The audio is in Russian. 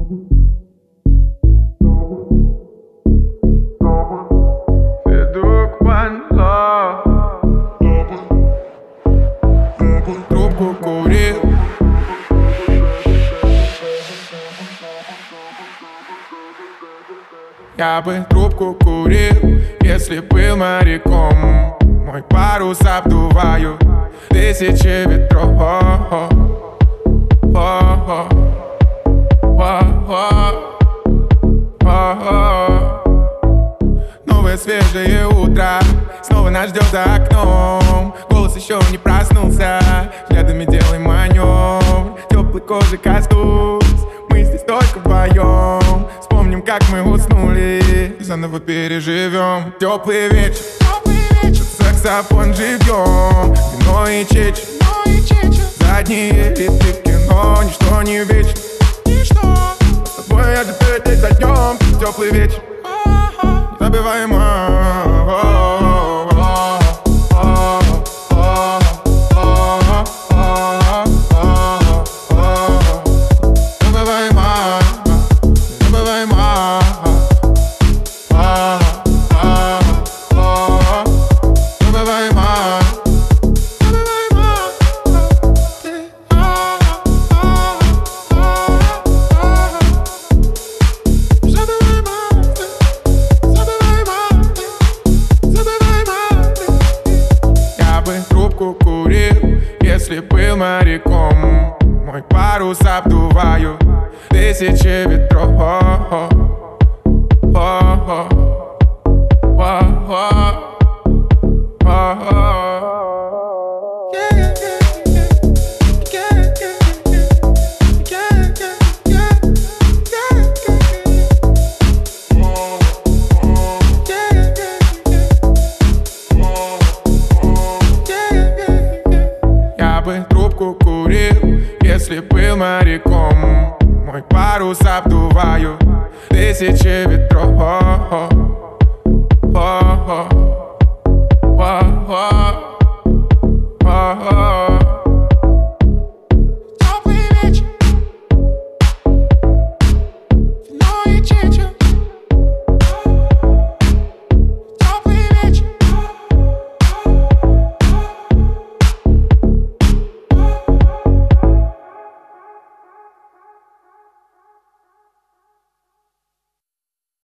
Федук One Love. Трубку курил. Я бы трубку курил, если был моряком. Мой парус обдуваю тысячи ветров. Новое свежее утро снова нас ждет за окном. Голос еще не проснулся, взглядами делаем маневр. Теплой кожи коснусь, мы здесь только вдвоем. Вспомним, как мы уснули, заново переживем. Теплый вечер, саксофон живьем, вино и чечи, задние ряды в кино. Ничто не вечно, с тобой я теперь день за днем. Теплый вечер, незабываемо. Курил, если был моряком. Мой парус обдуваю тысячи ветров. Трубку курил, если был моряком. Мой парус обдуваю тысячи ветров.